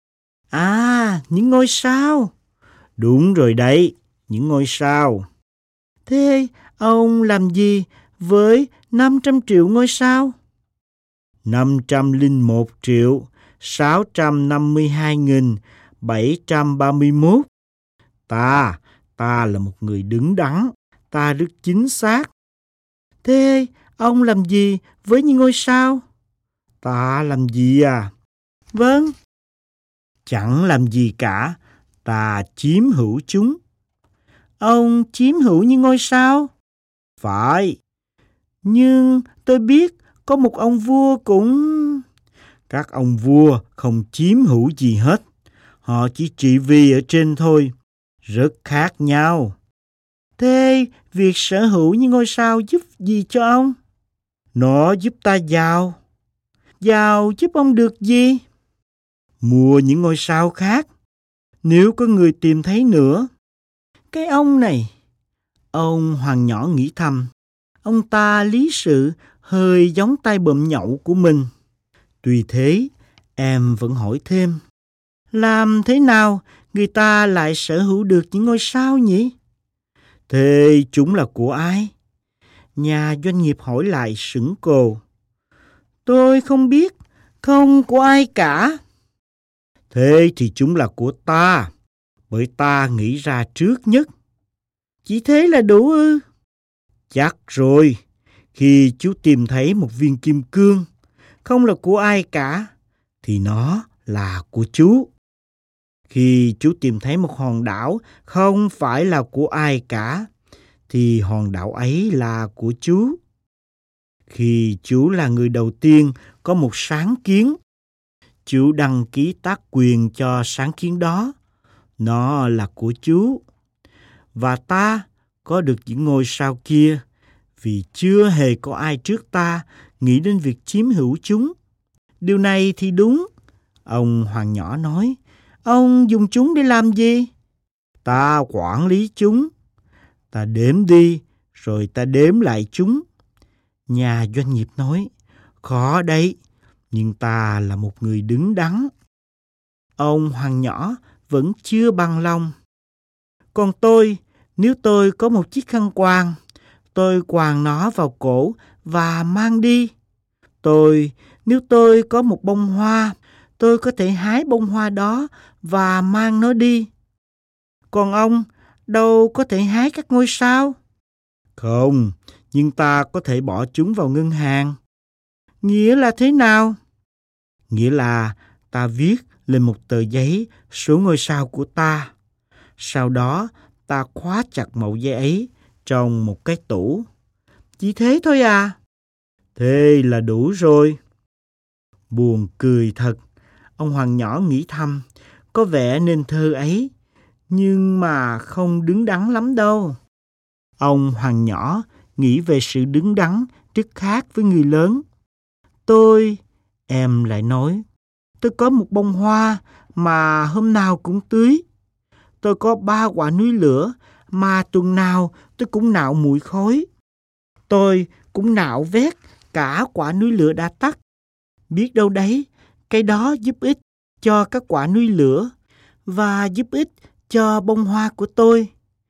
À, những ngôi sao. Đúng rồi đấy, những ngôi sao. Thế ông làm gì với năm trăm triệu ngôi sao? năm trăm lẻ một triệu sáu trăm năm mươi hai nghìn bảy trăm ba mươi mốt. Ta, ta là một người đứng đắn. Ta rất chính xác. Thế ông làm gì với những ngôi sao? Ta làm gì à? Vâng. Chẳng làm gì cả. Ta chiếm hữu chúng. Ông chiếm hữu những ngôi sao? Phải. Nhưng tôi biết có một ông vua cũng... Các ông vua không chiếm hữu gì hết. Họ chỉ trị vì ở trên thôi. Rất khác nhau. Thế việc sở hữu những ngôi sao giúp gì cho ông? Nó giúp ta giàu. Giàu giúp ông được gì? Mua những ngôi sao khác. Nếu có người tìm thấy nữa. Cái ông này. Ông hoàng nhỏ nghĩ thầm. Ông ta lý sự hơi giống tay bợm nhậu của mình. Tuy thế, em vẫn hỏi thêm, làm thế nào người ta lại sở hữu được những ngôi sao nhỉ? Thế chúng là của ai? Nhà doanh nghiệp hỏi lại sững cồ. Tôi không biết, không của ai cả. Thế thì chúng là của ta, bởi ta nghĩ ra trước nhất. Chỉ thế là đủ ư? Chắc rồi, khi chú tìm thấy một viên kim cương, không là của ai cả, thì nó là của chú. Khi chú tìm thấy một hòn đảo không phải là của ai cả, thì hòn đảo ấy là của chú. Khi chú là người đầu tiên có một sáng kiến, chú đăng ký tác quyền cho sáng kiến đó. Nó là của chú. Và ta có được những ngôi sao kia vì chưa hề có ai trước ta nghĩ đến việc chiếm hữu chúng. Điều này thì đúng. Ông Hoàng nhỏ nói, ông dùng chúng để làm gì? Ta quản lý chúng. Ta đếm đi, rồi ta đếm lại chúng. Nhà doanh nghiệp nói, khó đấy, nhưng ta là một người đứng đắn. Ông Hoàng nhỏ vẫn chưa bằng lòng. Còn tôi, nếu tôi có một chiếc khăn quàng, tôi quàng nó vào cổ và mang đi. Tôi, nếu tôi có một bông hoa, tôi có thể hái bông hoa đó và mang nó đi. Còn ông, đâu có thể hái các ngôi sao? Không, nhưng ta có thể bỏ chúng vào ngân hàng. Nghĩa là thế nào? Nghĩa là ta viết lên một tờ giấy số ngôi sao của ta. Sau đó ta khóa chặt mẩu giấy ấy trong một cái tủ. Chỉ thế thôi à? Thế là đủ rồi. Buồn cười thật. Ông Hoàng nhỏ nghĩ thầm, có vẻ nên thơ ấy, nhưng mà không đứng đắn lắm đâu. Ông Hoàng nhỏ nghĩ về sự đứng đắn rất khác với người lớn. Tôi, em lại nói, tôi có một bông hoa mà hôm nào cũng tưới. Tôi có ba quả núi lửa mà tuần nào tôi cũng nạo mùi khói. Tôi cũng nạo vét cả quả núi lửa đã tắt. Biết đâu đấy, cái đó giúp ích cho các quả núi lửa và giúp ích cho bông hoa của tôi.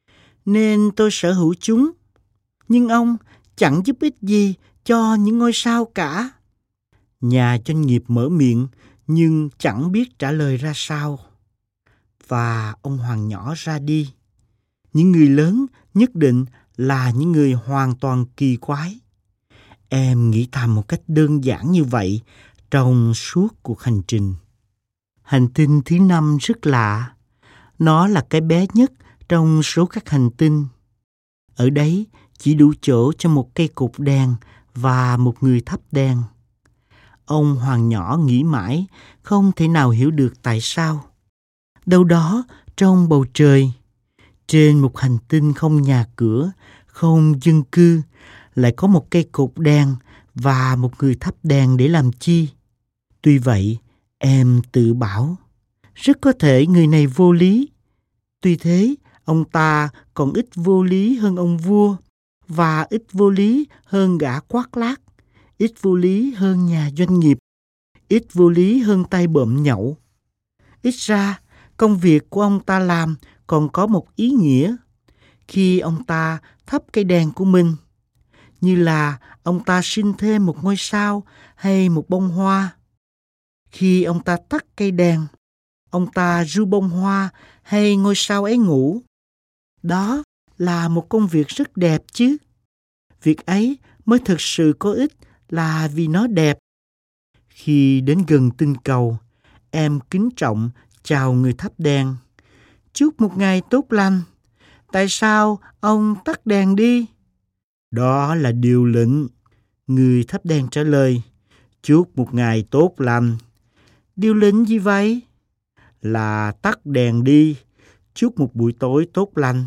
Nên tôi sở hữu chúng. Nhưng ông chẳng giúp ích gì cho những ngôi sao cả. Nhà doanh nghiệp mở miệng nhưng chẳng biết trả lời ra sao. Và ông Hoàng nhỏ ra đi. Những người lớn nhất định là những người hoàn toàn kỳ quái. Em nghĩ thầm một cách đơn giản như vậy trong suốt cuộc hành trình. Hành tinh thứ năm rất lạ. Nó là cái bé nhất trong số các hành tinh. Ở đấy chỉ đủ chỗ cho một cây cột đèn và một người thắp đèn. Ông Hoàng nhỏ nghĩ mãi, không thể nào hiểu được tại sao. Đâu đó trong bầu trời, trên một hành tinh không nhà cửa, không dân cư, lại có một cây cột đèn và một người thắp đèn để làm chi? Tuy vậy, em tự bảo, rất có thể người này vô lý. Tuy thế, ông ta còn ít vô lý hơn ông vua, và ít vô lý hơn gã khoác lác, ít vô lý hơn nhà doanh nghiệp, ít vô lý hơn tay bợm nhậu. Ít ra, công việc của ông ta làm còn có một ý nghĩa. Khi ông ta thắp cây đèn của mình, như là ông ta sinh thêm một ngôi sao hay một bông hoa. Khi ông ta tắt cây đèn, ông ta ru bông hoa hay ngôi sao ấy ngủ. Đó là một công việc rất đẹp chứ. Việc ấy mới thực sự có ích là vì nó đẹp. Khi đến gần tinh cầu, em kính trọng chào người thắp đèn. Chúc một ngày tốt lành. Tại sao ông tắt đèn đi? Đó là điều lệnh. Người thắp đèn trả lời. Chúc một ngày tốt lành. Điều lệnh gì vậy? Là tắt đèn đi. Chúc một buổi tối tốt lành.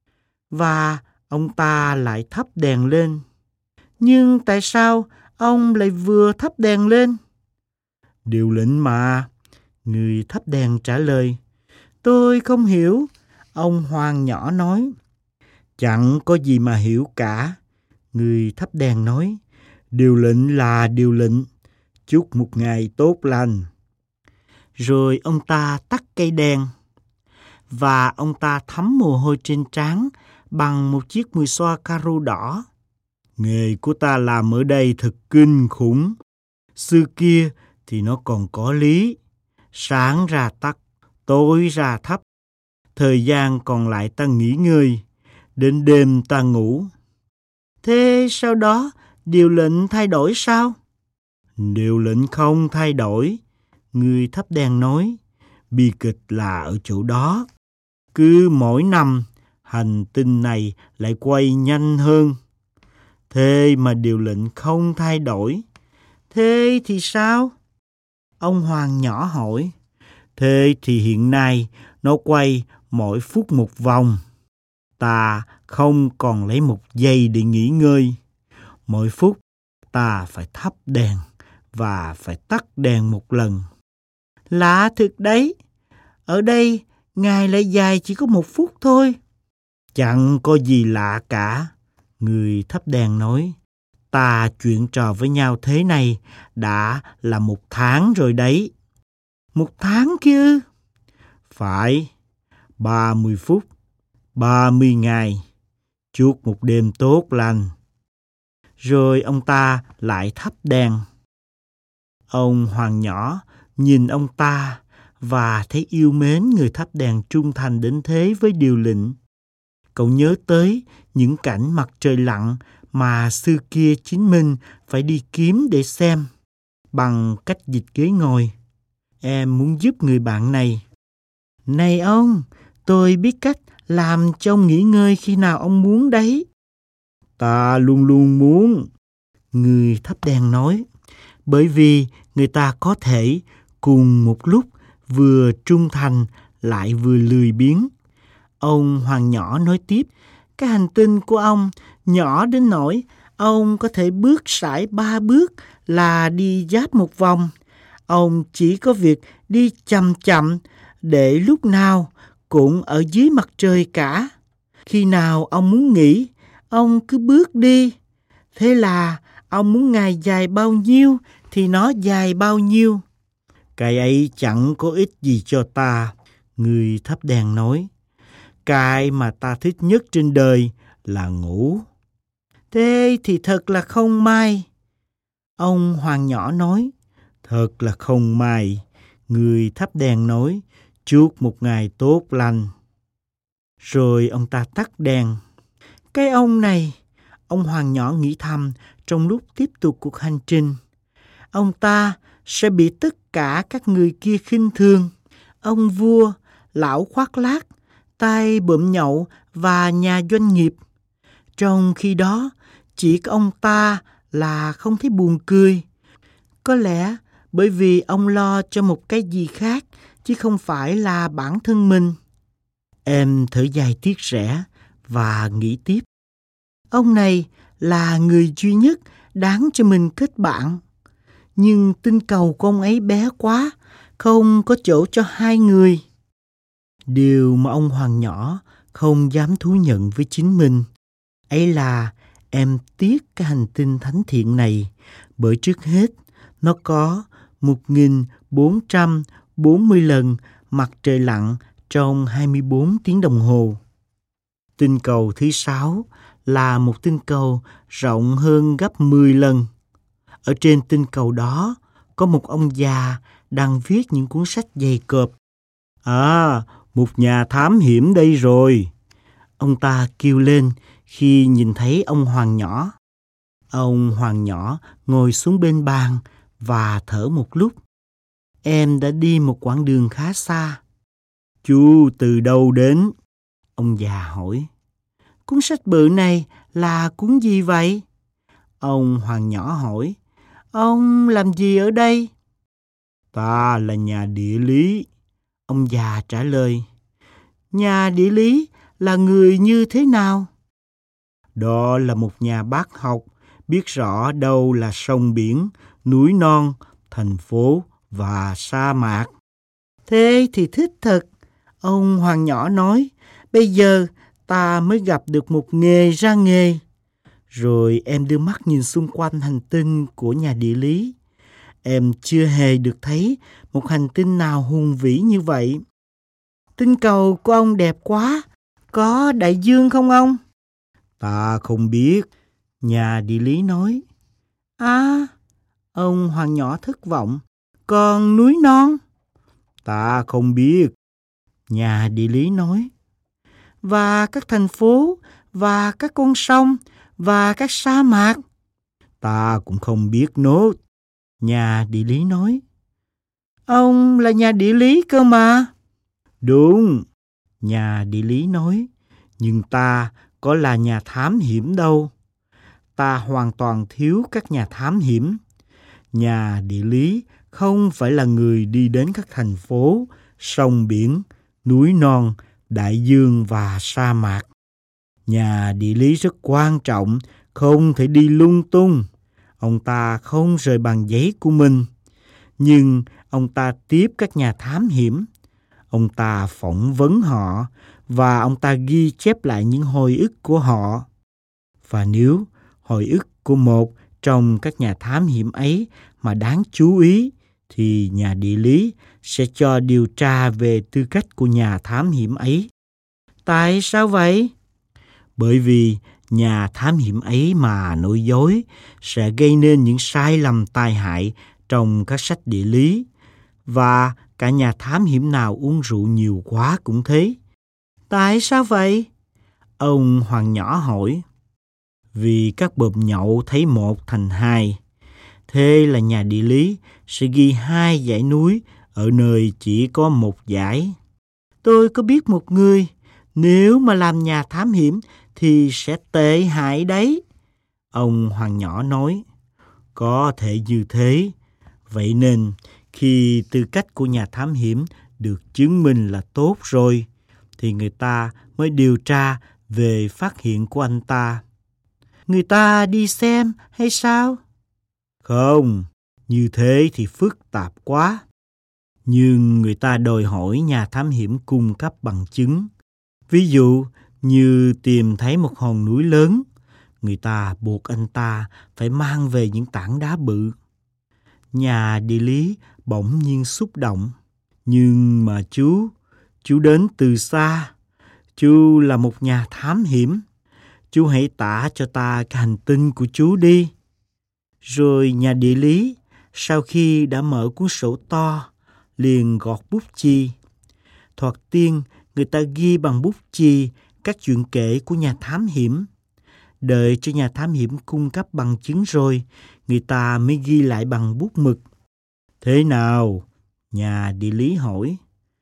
Và ông ta lại thắp đèn lên. Nhưng tại sao ông lại vừa thắp đèn lên? Điều lệnh mà. Người thắp đèn trả lời. Tôi không hiểu. Ông Hoàng nhỏ nói. Chẳng có gì mà hiểu cả. Người thắp đèn nói. Điều lệnh là điều lệnh. Chúc một ngày tốt lành. Rồi ông ta tắt cây đèn và ông ta thấm mồ hôi trên trán bằng một chiếc mùi xoa caro đỏ. Nghề của ta làm ở đây thật kinh khủng. Xưa kia thì nó còn có lý. Sáng ra tắt, tối ra thắp. Thời gian còn lại ta nghỉ ngơi, đến đêm ta ngủ. Thế sau đó điều lệnh thay đổi sao? Điều lệnh không thay đổi, người thắp đèn nói. Bi kịch là ở chỗ đó. Cứ mỗi năm, hành tinh này lại quay nhanh hơn. Thế mà điều lệnh không thay đổi. Thế thì sao? Ông Hoàng nhỏ hỏi. Thế thì hiện nay nó quay mỗi phút một vòng. Ta không còn lấy một giây để nghỉ ngơi. Mỗi phút ta phải thắp đèn và phải tắt đèn một lần. Lạ thực đấy. Ở đây ngày lại dài chỉ có một phút thôi. Chẳng có gì lạ cả. Người thắp đèn nói. Ta chuyện trò với nhau thế này đã là một tháng rồi đấy. Một tháng kia? Phải. Ba mươi phút. Ba mươi ngày. Chúc một đêm tốt lành. Rồi ông ta lại thắp đèn. Ông Hoàng nhỏ nhìn ông ta và thấy yêu mến người thắp đèn trung thành đến thế với điều lệnh. Cậu nhớ tới những cảnh mặt trời lặn mà xưa kia chính mình phải đi kiếm để xem. Bằng cách dịch ghế ngồi, em muốn giúp người bạn này. Này ông, tôi biết cách làm cho ông nghỉ ngơi khi nào ông muốn đấy. Ta luôn luôn muốn, người thắp đèn nói, bởi vì người ta có thể cùng một lúc vừa trung thành lại vừa lười biếng. Ông Hoàng nhỏ nói tiếp, cái hành tinh của ông nhỏ đến nỗi ông có thể bước sải ba bước là đi giáp một vòng. Ông chỉ có việc đi chậm chậm để lúc nào cũng ở dưới mặt trời cả. Khi nào ông muốn nghỉ, ông cứ bước đi. Thế là ông muốn ngày dài bao nhiêu thì nó dài bao nhiêu. Cái ấy chẳng có ích gì cho ta, người thắp đèn nói. Cái mà ta thích nhất trên đời là ngủ. Thế thì thật là không may. Ông Hoàng nhỏ nói. Thật là không may, người thắp đèn nói. Chúc một ngày tốt lành. Rồi ông ta tắt đèn. Cái ông này, ông Hoàng nhỏ nghĩ thầm trong lúc tiếp tục cuộc hành trình. Ông ta sẽ bị tất cả các người kia khinh thường. Ông vua, lão khoác lác, tay bợm nhậu và nhà doanh nghiệp. Trong khi đó, chỉ có ông ta là không thấy buồn cười. Có lẽ bởi vì ông lo cho một cái gì khác, chứ không phải là bản thân mình. Em thở dài tiếc rẻ và nghĩ tiếp. Ông này là người duy nhất đáng cho mình kết bạn. Nhưng tinh cầu của ông ấy bé quá, không có chỗ cho hai người. Điều mà ông Hoàng nhỏ không dám thú nhận với chính mình ấy là em tiếc cái hành tinh thánh thiện này, bởi trước hết nó có một nghìn bốn trăm bốn mươi lần mặt trời lặn trong hai mươi bốn tiếng đồng hồ. Tinh cầu thứ sáu là một tinh cầu rộng hơn gấp mười lần. Ở trên tinh cầu đó có một ông già đang viết những cuốn sách dày cộp. À, một nhà thám hiểm đây rồi. Ông ta kêu lên khi nhìn thấy ông Hoàng nhỏ. Ông Hoàng nhỏ ngồi xuống bên bàn và thở một lúc. Em đã đi một quãng đường khá xa. Chú từ đâu đến? Ông già hỏi. Cuốn sách bự này là cuốn gì vậy? Ông Hoàng nhỏ hỏi. Ông làm gì ở đây? Ta là nhà địa lý. Ông già trả lời. Nhà địa lý là người như thế nào? Đó là một nhà bác học, biết rõ đâu là sông biển, núi non, thành phố và sa mạc. Thế thì thích thật. Ông Hoàng nhỏ nói. Bây giờ ta mới gặp được một nghề ra nghề. Rồi em đưa mắt nhìn xung quanh hành tinh của nhà địa lý. em chưa hề được thấy một hành tinh nào hùng vĩ như vậy. Tinh cầu của ông đẹp quá, có đại dương không ông? Ta không biết, nhà địa lý nói. À, ông hoàng nhỏ thất vọng. Còn núi non? Ta không biết, nhà địa lý nói. Và các thành phố, và các con sông, và các sa mạc? Ta cũng không biết nốt, nhà địa lý nói. Ông là nhà địa lý cơ mà. Đúng, nhà địa lý nói. Nhưng ta có là nhà thám hiểm đâu. Ta hoàn toàn thiếu các nhà thám hiểm. Nhà địa lý không phải là người đi đến các thành phố, sông biển, núi non, đại dương và sa mạc. Nhà địa lý rất quan trọng, không thể đi lung tung. Ông ta không rời bàn giấy của mình. Nhưng ông ta tiếp các nhà thám hiểm. Ông ta phỏng vấn họ và ông ta ghi chép lại những hồi ức của họ. Và nếu hồi ức của một trong các nhà thám hiểm ấy mà đáng chú ý, thì nhà địa lý sẽ cho điều tra về tư cách của nhà thám hiểm ấy. Tại sao vậy? Bởi vì nhà thám hiểm ấy mà nói dối sẽ gây nên những sai lầm tai hại trong các sách địa lý. Và cả nhà thám hiểm nào uống rượu nhiều quá cũng thế. Tại sao vậy? Ông hoàng nhỏ hỏi. Vì các bợm nhậu thấy một thành hai. Thế là nhà địa lý sẽ ghi hai dãy núi ở nơi chỉ có một dãy. Tôi có biết một người, nếu mà làm nhà thám hiểm thì sẽ tệ hại đấy. Ông hoàng nhỏ nói. Có thể như thế. Vậy nên khi tư cách của nhà thám hiểm được chứng minh là tốt rồi, thì người ta mới điều tra về phát hiện của anh ta. Người ta đi xem hay sao? Không, như thế thì phức tạp quá. Nhưng người ta đòi hỏi nhà thám hiểm cung cấp bằng chứng. Ví dụ như tìm thấy một hòn núi lớn, người ta buộc anh ta phải mang về những tảng đá bự. Nhà địa lý bỗng nhiên xúc động. Nhưng mà chú, chú đến từ xa. Chú là một nhà thám hiểm. Chú hãy tả cho ta cái hành tinh của chú đi. Rồi nhà địa lý, sau khi đã mở cuốn sổ to, liền gọt bút chì. Thoạt tiên, người ta ghi bằng bút chì các chuyện kể của nhà thám hiểm. Đợi cho nhà thám hiểm cung cấp bằng chứng rồi, người ta mới ghi lại bằng bút mực. Thế nào? Nhà địa lý hỏi.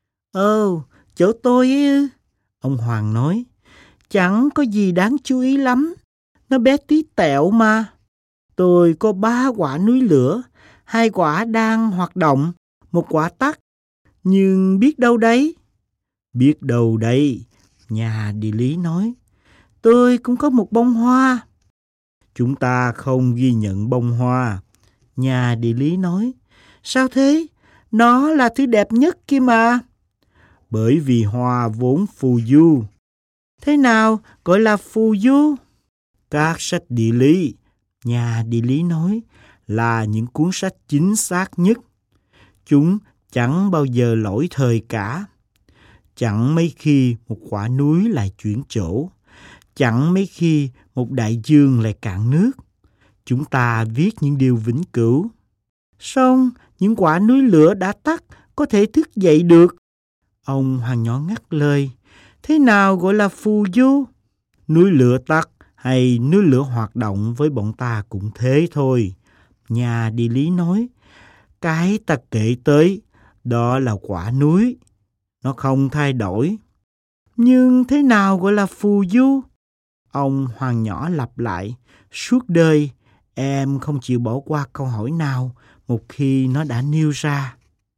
Ồ, chỗ tôi ấy ư? Ông Hoàng nói. Chẳng có gì đáng chú ý lắm. Nó bé tí tẹo mà. Tôi có ba quả núi lửa, hai quả đang hoạt động, một quả tắt. Nhưng biết đâu đấy? Biết đâu đấy? Nhà địa lý nói. Tôi cũng có một bông hoa. Chúng ta không ghi nhận bông hoa. Nhà địa lý nói. Sao thế? Nó là thứ đẹp nhất kia mà. Bởi vì hoa vốn phù du. Thế nào gọi là phù du? Các sách địa lý, nhà địa lý nói, là những cuốn sách chính xác nhất. Chúng chẳng bao giờ lỗi thời cả. Chẳng mấy khi một quả núi lại chuyển chỗ. Chẳng mấy khi một đại dương lại cạn nước. Chúng ta viết những điều vĩnh cửu. Song những quả núi lửa đã tắt có thể thức dậy được. Ông Hoàng nhỏ ngắt lời. Thế nào gọi là phù du? Núi lửa tắt hay núi lửa hoạt động với bọn ta cũng thế thôi. Nhà địa lý nói. Cái ta kể tới, đó là quả núi. Nó không thay đổi. Nhưng thế nào gọi là phù du? Ông Hoàng nhỏ lặp lại. Suốt đời, em không chịu bỏ qua câu hỏi nào một khi nó đã nêu ra.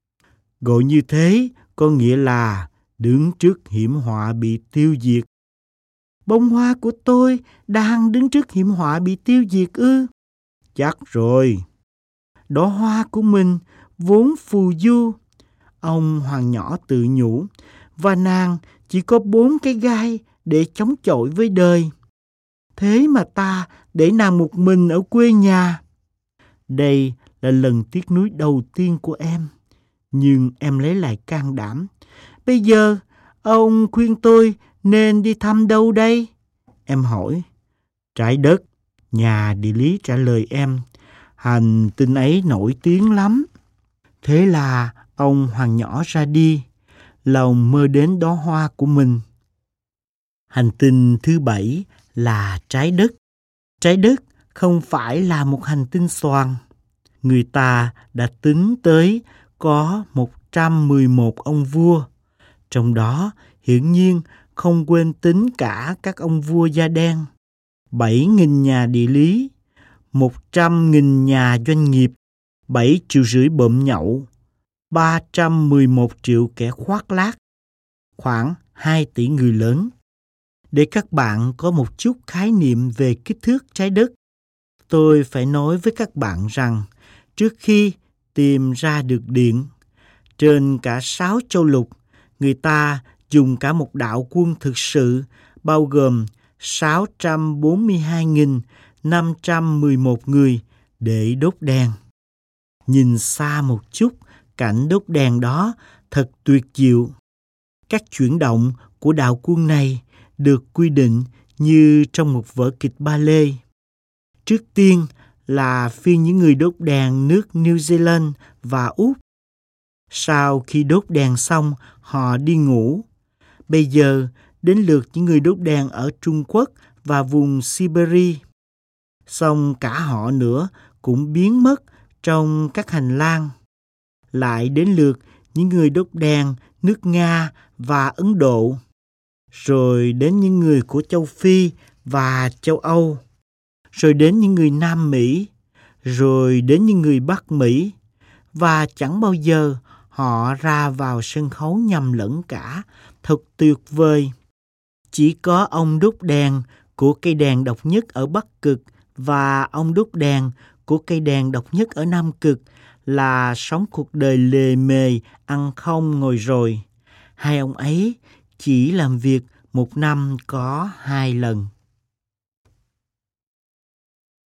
Gọi như thế có nghĩa là đứng trước hiểm họa bị tiêu diệt. Bông hoa của tôi đang đứng trước hiểm họa bị tiêu diệt ư? Chắc rồi. Đóa hoa của mình vốn phù du. Ông Hoàng nhỏ tự nhủ. Và nàng chỉ có bốn cái gai để chống chọi với đời. Thế mà ta để nàng một mình ở quê nhà. Đây là lần tiếc nuối đầu tiên của em. Nhưng em lấy lại can đảm. Bây giờ, ông khuyên tôi nên đi thăm đâu đây? Em hỏi. Trái đất, nhà địa lý trả lời em. Hành tinh ấy nổi tiếng lắm. Thế là ông hoàng nhỏ ra đi, lòng mơ đến đóa hoa của mình. Hành tinh thứ bảy là trái đất. Trái đất không phải là một hành tinh xoàn. Người ta đã tính tới có một trăm mười một ông vua. Trong đó, hiển nhiên không quên tính cả các ông vua da đen. bảy nghìn nhà địa lý, một trăm nghìn nhà doanh nghiệp, bảy triệu rưỡi bợm nhậu, ba trăm mười một triệu kẻ khoác lác, khoảng hai tỷ người lớn. Để các bạn có một chút khái niệm về kích thước trái đất, tôi phải nói với các bạn rằng trước khi tìm ra được điện, trên cả sáu châu lục, người ta dùng cả một đạo quân thực sự bao gồm sáu trăm bốn mươi hai nghìn năm trăm mười một người để đốt đèn. Nhìn xa một chút, cảnh đốt đèn đó thật tuyệt diệu. Các chuyển động của đạo quân này được quy định như trong một vở kịch ballet. Trước tiên là phiên những người đốt đèn nước New Zealand và Úc. Sau khi đốt đèn xong, họ đi ngủ. Bây giờ đến lượt những người đốt đèn ở Trung Quốc và vùng Siberia. Xong cả họ nữa cũng biến mất trong các hành lang. Lại đến lượt những người đốt đèn nước Nga và Ấn Độ. Rồi đến những người của châu Phi và châu Âu. Rồi đến những người Nam Mỹ. Rồi đến những người Bắc Mỹ. Và chẳng bao giờ họ ra vào sân khấu nhầm lẫn cả. Thật tuyệt vời. Chỉ có ông đốt đèn của cây đèn độc nhất ở Bắc Cực và ông đốt đèn của cây đèn độc nhất ở Nam Cực là sống cuộc đời lề mề, ăn không ngồi rồi. Hai ông ấy chỉ làm việc một năm có hai lần.